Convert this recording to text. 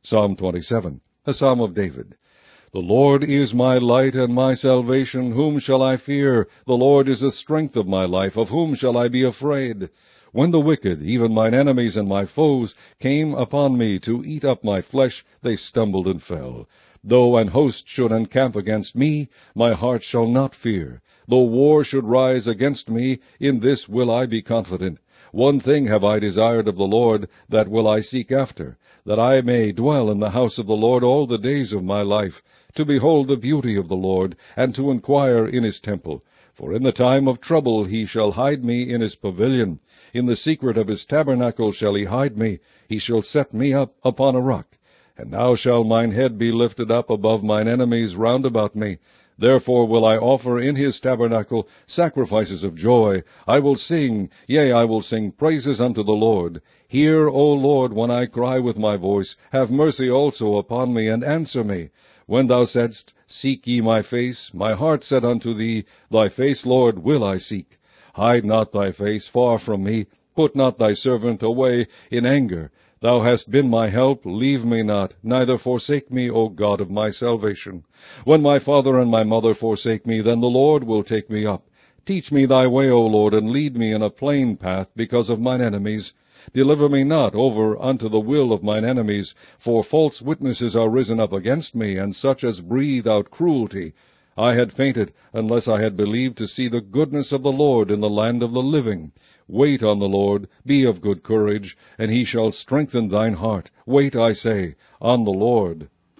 Psalm 27, a psalm of David. The Lord is my light and my salvation. Whom shall I fear? The Lord is the strength of my life. Of whom shall I be afraid? When the wicked, even mine enemies and my foes, came upon me to eat up my flesh, they stumbled and fell. Though an host should encamp against me, my heart shall not fear. Though war should rise against me, in this will I be confident. One thing have I desired of the Lord, that will I seek after, that I may dwell in the house of the Lord all the days of my life, to behold the beauty of the Lord, and to inquire in his temple. For in the time of trouble he shall hide me in his pavilion. In the secret of his tabernacle shall he hide me. He shall set me up upon a rock. And now shall mine head be lifted up above mine enemies round about me. Therefore will I offer in his tabernacle sacrifices of joy. I will sing, yea, I will sing praises unto the Lord. Hear, O Lord, when I cry with my voice. Have mercy also upon me, and answer me. When thou saidst, Seek ye my face, my heart said unto thee, Thy face, Lord, will I seek. Hide not thy face far from me. Put not thy servant away in anger. Thou hast been my help, leave me not, neither forsake me, O God of my salvation. When my father and my mother forsake me, then the Lord will take me up. Teach me thy way, O Lord, and lead me in a plain path because of mine enemies. Deliver me not over unto the will of mine enemies, for false witnesses are risen up against me, and such as breathe out cruelty. I had fainted, unless I had believed to see the goodness of the Lord in the land of the living. Wait on the Lord, be of good courage, and he shall strengthen thine heart. Wait, I say, on the Lord.